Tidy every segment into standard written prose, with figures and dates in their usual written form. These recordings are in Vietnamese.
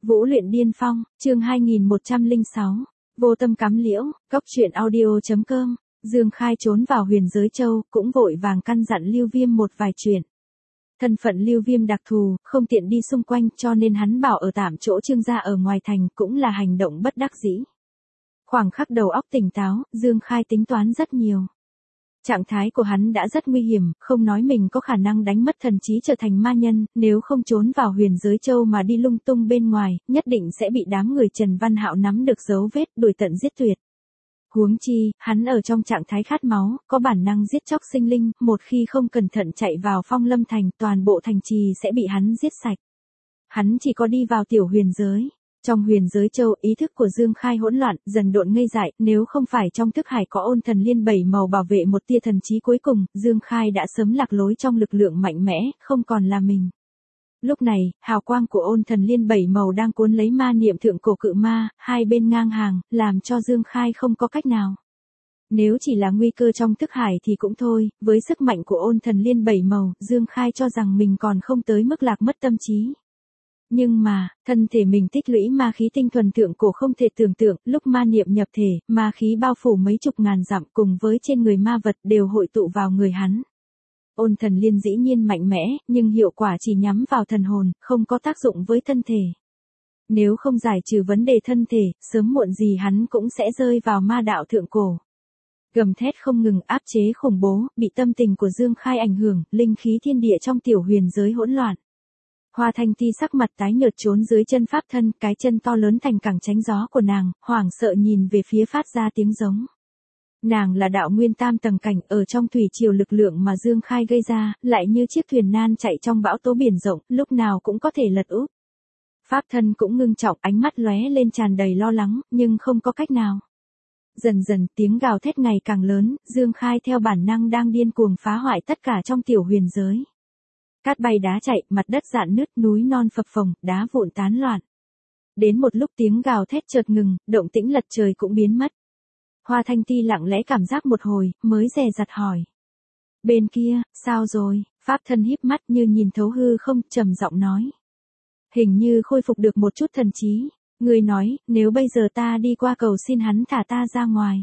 Vũ luyện điên phong, chương 2106. Vô tâm cắm liễu, cốc truyện audio.com. Dương Khai trốn vào Huyền Giới Châu, cũng vội vàng căn dặn Lưu Viêm một vài chuyện. Thân phận Lưu Viêm đặc thù, không tiện đi xung quanh, cho nên hắn bảo ở tạm chỗ Trương gia ở ngoài thành, cũng là hành động bất đắc dĩ. Khoảng khắc đầu óc tỉnh táo, Dương Khai tính toán rất nhiều. Trạng thái của hắn đã rất nguy hiểm, không nói mình có khả năng đánh mất thần trí trở thành ma nhân, nếu không trốn vào Huyền Giới Châu mà đi lung tung bên ngoài, nhất định sẽ bị đám người Trần Văn Hạo nắm được dấu vết, đuổi tận giết tuyệt. Huống chi, hắn ở trong trạng thái khát máu, có bản năng giết chóc sinh linh, một khi không cẩn thận chạy vào Phong Lâm thành, toàn bộ thành trì sẽ bị hắn giết sạch. Hắn chỉ có đi vào tiểu huyền giới. Trong Huyền Giới Châu, ý thức của Dương Khai hỗn loạn, dần độn ngây dại, nếu không phải trong thức hải có ôn thần liên 7 màu bảo vệ một tia thần trí cuối cùng, Dương Khai đã sớm lạc lối trong lực lượng mạnh mẽ, không còn là mình. Lúc này, hào quang của ôn thần liên 7 màu đang cuốn lấy ma niệm thượng cổ cự ma, hai bên ngang hàng, làm cho Dương Khai không có cách nào. Nếu chỉ là nguy cơ trong thức hải thì cũng thôi, với sức mạnh của ôn thần liên 7 màu, Dương Khai cho rằng mình còn không tới mức lạc mất tâm trí. Nhưng mà, thân thể mình tích lũy ma khí tinh thuần thượng cổ không thể tưởng tượng, lúc ma niệm nhập thể, ma khí bao phủ mấy chục ngàn dặm cùng với trên người ma vật đều hội tụ vào người hắn. Ôn thần liên dĩ nhiên mạnh mẽ, nhưng hiệu quả chỉ nhắm vào thần hồn, không có tác dụng với thân thể. Nếu không giải trừ vấn đề thân thể, sớm muộn gì hắn cũng sẽ rơi vào ma đạo thượng cổ. Gầm thét không ngừng, áp chế khủng bố, bị tâm tình của Dương Khai ảnh hưởng, linh khí thiên địa trong tiểu huyền giới hỗn loạn. Hoa Thanh Ti sắc mặt tái nhợt trốn dưới chân pháp thân, cái chân to lớn thành cẳng tránh gió của nàng, hoảng sợ nhìn về phía phát ra tiếng giống. Nàng là đạo nguyên tam tầng cảnh, ở trong thủy triều lực lượng mà Dương Khai gây ra, lại như chiếc thuyền nan chạy trong bão tố biển rộng, lúc nào cũng có thể lật úp. Pháp thân cũng ngưng trọng, ánh mắt lóe lên tràn đầy lo lắng, nhưng không có cách nào. Dần dần tiếng gào thét ngày càng lớn, Dương Khai theo bản năng đang điên cuồng phá hoại tất cả trong tiểu huyền giới. Cát bay đá chạy, mặt đất rạn nứt, núi non phập phồng, đá vụn tán loạn. Đến một lúc tiếng gào thét chợt ngừng, động tĩnh lật trời cũng biến mất. Hoa Thanh Ti lặng lẽ cảm giác một hồi, mới dè dặt hỏi. Bên kia, sao rồi? Pháp thân híp mắt như nhìn thấu hư không, trầm giọng nói. Hình như khôi phục được một chút thần trí. Người nói, nếu bây giờ ta đi qua cầu xin hắn thả ta ra ngoài,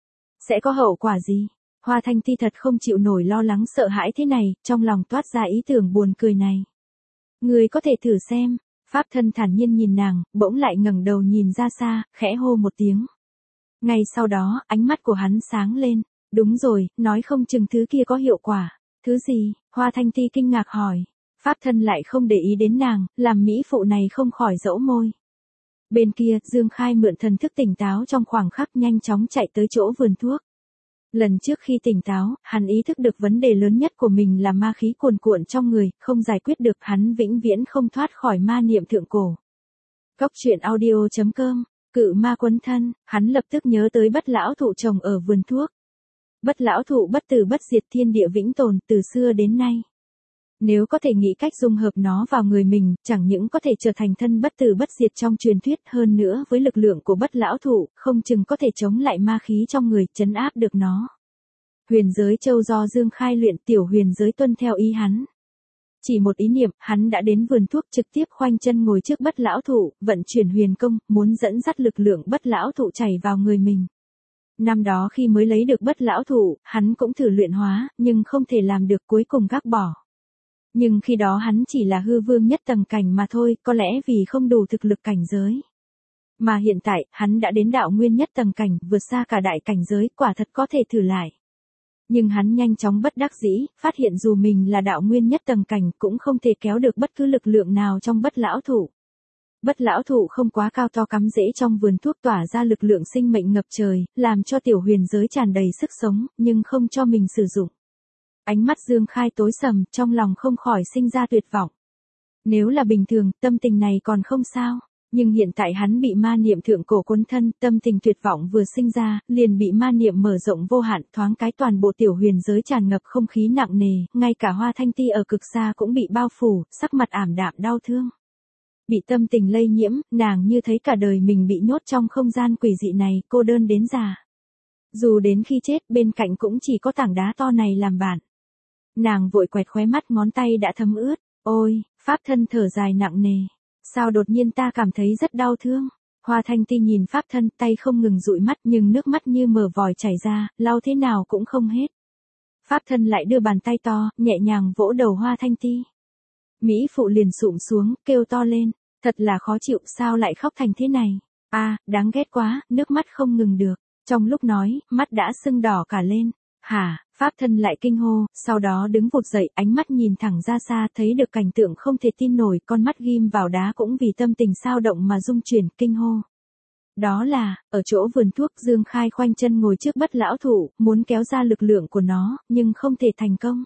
sẽ có hậu quả gì? Hoa Thanh Ti thật không chịu nổi lo lắng sợ hãi thế này, trong lòng toát ra ý tưởng buồn cười này. Người có thể thử xem. Pháp thân thản nhiên nhìn nàng, bỗng lại ngẩng đầu nhìn ra xa, khẽ hô một tiếng. Ngay sau đó, ánh mắt của hắn sáng lên. Đúng rồi, nói không chừng thứ kia có hiệu quả. Thứ gì? Hoa Thanh Ti kinh ngạc hỏi. Pháp thân lại không để ý đến nàng, làm mỹ phụ này không khỏi dẫu môi. Bên kia, Dương Khai mượn thần thức tỉnh táo trong khoảng khắc nhanh chóng chạy tới chỗ vườn thuốc. Lần trước khi tỉnh táo, hắn ý thức được vấn đề lớn nhất của mình là ma khí cuồn cuộn trong người, không giải quyết được hắn vĩnh viễn không thoát khỏi ma niệm thượng cổ. Cốc truyện audio.com. Cự ma quấn thân, hắn lập tức nhớ tới bất lão thụ trồng ở vườn thuốc. Bất lão thụ bất tử bất diệt, thiên địa vĩnh tồn từ xưa đến nay. Nếu có thể nghĩ cách dung hợp nó vào người mình, chẳng những có thể trở thành thân bất tử bất diệt trong truyền thuyết, hơn nữa với lực lượng của bất lão thụ, không chừng có thể chống lại ma khí trong người, trấn áp được nó. Huyền Giới Châu do Dương Khai luyện, tiểu huyền giới tuân theo ý hắn. Chỉ một ý niệm, hắn đã đến vườn thuốc, trực tiếp khoanh chân ngồi trước bất lão thụ, vận chuyển huyền công, muốn dẫn dắt lực lượng bất lão thụ chảy vào người mình. Năm đó khi mới lấy được bất lão thụ, hắn cũng thử luyện hóa, nhưng không thể làm được, cuối cùng gác bỏ. Nhưng khi đó hắn chỉ là hư vương nhất tầng cảnh mà thôi, có lẽ vì không đủ thực lực cảnh giới. Mà hiện tại, hắn đã đến đạo nguyên nhất tầng cảnh, vượt xa cả đại cảnh giới, quả thật có thể thử lại. Nhưng hắn nhanh chóng bất đắc dĩ, phát hiện dù mình là đạo nguyên nhất tầng cảnh cũng không thể kéo được bất cứ lực lượng nào trong bất lão thụ. Bất lão thụ không quá cao to cắm rễ trong vườn thuốc, tỏa ra lực lượng sinh mệnh ngập trời, làm cho tiểu huyền giới tràn đầy sức sống, nhưng không cho mình sử dụng. Ánh mắt Dương Khai tối sầm, trong lòng không khỏi sinh ra tuyệt vọng. Nếu là bình thường, tâm tình này còn không sao. Nhưng hiện tại hắn bị ma niệm thượng cổ cuốn thân, tâm tình tuyệt vọng vừa sinh ra, liền bị ma niệm mở rộng vô hạn, thoáng cái toàn bộ tiểu huyền giới tràn ngập không khí nặng nề, ngay cả Hoa Thanh Ti ở cực xa cũng bị bao phủ, sắc mặt ảm đạm đau thương. Bị tâm tình lây nhiễm, nàng như thấy cả đời mình bị nhốt trong không gian quỷ dị này, cô đơn đến già. Dù đến khi chết, bên cạnh cũng chỉ có tảng đá to này làm bạn. Nàng vội quẹt khóe mắt, ngón tay đã thấm ướt. Ôi, pháp thân thở dài nặng nề. Sao đột nhiên ta cảm thấy rất đau thương. Hoa Thanh Ti nhìn pháp thân, tay không ngừng dụi mắt nhưng nước mắt như mở vòi chảy ra, lau thế nào cũng không hết. Pháp thân lại đưa bàn tay to, nhẹ nhàng vỗ đầu Hoa Thanh Ti. Mỹ phụ liền sụm xuống, kêu to lên, thật là khó chịu, sao lại khóc thành thế này. Đáng ghét quá, nước mắt không ngừng được. Trong lúc nói, mắt đã sưng đỏ cả lên. Hả, pháp thân lại kinh hô, sau đó đứng vụt dậy, ánh mắt nhìn thẳng ra xa, thấy được cảnh tượng không thể tin nổi, con mắt ghim vào đá cũng vì tâm tình sao động mà rung chuyển, kinh hô. Đó là, ở chỗ vườn thuốc, Dương Khai khoanh chân ngồi trước Bất lão thụ, muốn kéo ra lực lượng của nó, nhưng không thể thành công.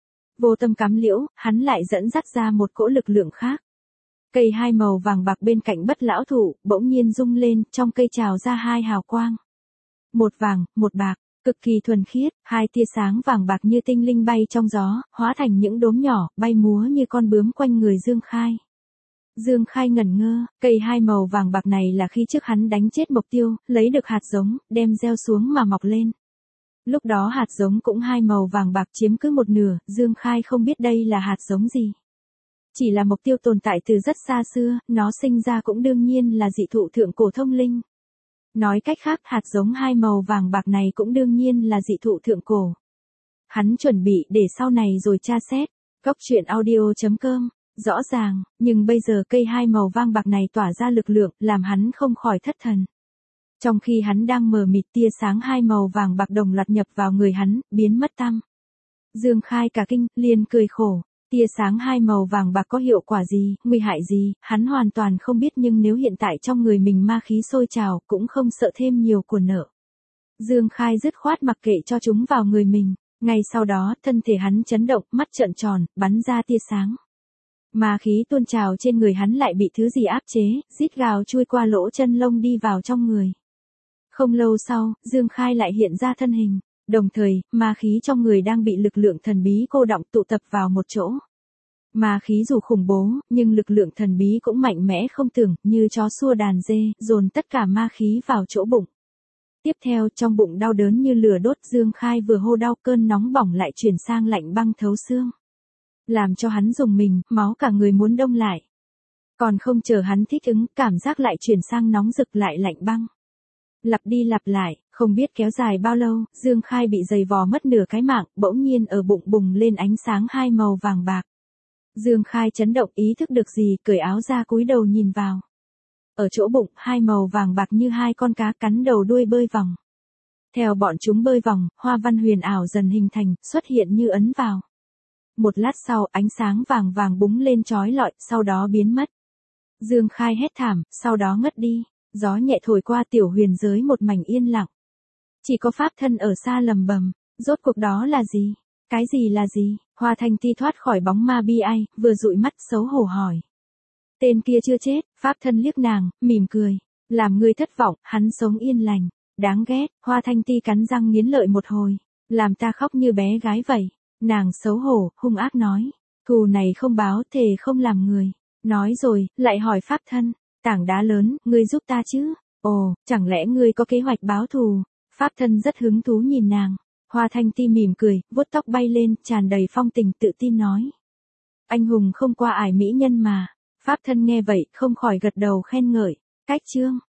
Vô tâm cắm liễu, hắn lại dẫn dắt ra một cỗ lực lượng khác. Cây hai màu vàng bạc bên cạnh Bất lão thụ, bỗng nhiên rung lên, trong cây trào ra hai hào quang. Một vàng, một bạc, cực kỳ thuần khiết, hai tia sáng vàng bạc như tinh linh bay trong gió, hóa thành những đốm nhỏ, bay múa như con bướm quanh người Dương Khai. Dương Khai ngẩn ngơ, cây hai màu vàng bạc này là khi trước hắn đánh chết mục tiêu, lấy được hạt giống, đem gieo xuống mà mọc lên. Lúc đó hạt giống cũng hai màu vàng bạc chiếm cứ một nửa, Dương Khai không biết đây là hạt giống gì. Chỉ là mục tiêu tồn tại từ rất xa xưa, nó sinh ra cũng đương nhiên là dị thụ thượng cổ thông linh. Nói cách khác, hạt giống hai màu vàng bạc này cũng đương nhiên là dị thụ thượng cổ. Hắn chuẩn bị để sau này rồi tra xét. Góc truyện audio.com. Rõ ràng, nhưng bây giờ cây hai màu vàng bạc này tỏa ra lực lượng, làm hắn không khỏi thất thần. Trong khi hắn đang mờ mịt, tia sáng hai màu vàng bạc đồng loạt nhập vào người hắn, biến mất tăm. Dương Khai cả kinh, liền cười khổ. Tia sáng hai màu vàng bạc có hiệu quả gì, nguy hại gì, hắn hoàn toàn không biết, nhưng nếu hiện tại trong người mình ma khí sôi trào, cũng không sợ thêm nhiều của nợ. Dương Khai dứt khoát mặc kệ cho chúng vào người mình. Ngay sau đó, thân thể hắn chấn động, mắt trợn tròn, bắn ra tia sáng. Ma khí tuôn trào trên người hắn lại bị thứ gì áp chế, rít gào chui qua lỗ chân lông đi vào trong người. Không lâu sau, Dương Khai lại hiện ra thân hình. Đồng thời, ma khí trong người đang bị lực lượng thần bí cô đọng tụ tập vào một chỗ. Ma khí dù khủng bố, nhưng lực lượng thần bí cũng mạnh mẽ không tưởng, như chó xua đàn dê, dồn tất cả ma khí vào chỗ bụng. Tiếp theo, trong bụng đau đớn như lửa đốt, Dương Khai vừa hô đau, cơn nóng bỏng lại chuyển sang lạnh băng thấu xương. Làm cho hắn rùng mình, máu cả người muốn đông lại. Còn không chờ hắn thích ứng, cảm giác lại chuyển sang nóng rực lại lạnh băng. Lặp đi lặp lại, không biết kéo dài bao lâu, Dương Khai bị giày vò mất nửa cái mạng, bỗng nhiên ở bụng bùng lên ánh sáng hai màu vàng bạc. Dương Khai chấn động, ý thức được gì, cởi áo ra cúi đầu nhìn vào. Ở chỗ bụng, hai màu vàng bạc như hai con cá cắn đầu đuôi bơi vòng. Theo bọn chúng bơi vòng, hoa văn huyền ảo dần hình thành, xuất hiện như ấn vào. Một lát sau, ánh sáng vàng vàng búng lên chói lọi, sau đó biến mất. Dương Khai hét thảm, sau đó ngất đi. Gió nhẹ thổi qua tiểu huyền giới một mảnh yên lặng. Chỉ có pháp thân ở xa lầm bầm, rốt cuộc đó là gì? Cái gì là gì? Hoa Thanh Ti thoát khỏi bóng ma bi ai, vừa dụi mắt xấu hổ hỏi. Tên kia chưa chết, pháp thân liếc nàng, mỉm cười. Làm ngươi thất vọng, hắn sống yên lành. Đáng ghét, Hoa Thanh Ti cắn răng nghiến lợi một hồi. Làm ta khóc như bé gái vậy. Nàng xấu hổ, hung ác nói. Thù này không báo, thề không làm người. Nói rồi, lại hỏi pháp thân. Tảng đá lớn, ngươi giúp ta chứ? Ồ, chẳng lẽ ngươi có kế hoạch báo thù? Pháp thân rất hứng thú nhìn nàng. Hoa Thanh Ti mỉm cười, vuốt tóc bay lên, tràn đầy phong tình tự tin nói. Anh hùng không qua ải mỹ nhân mà. Pháp thân nghe vậy, không khỏi gật đầu khen ngợi. Cách chương.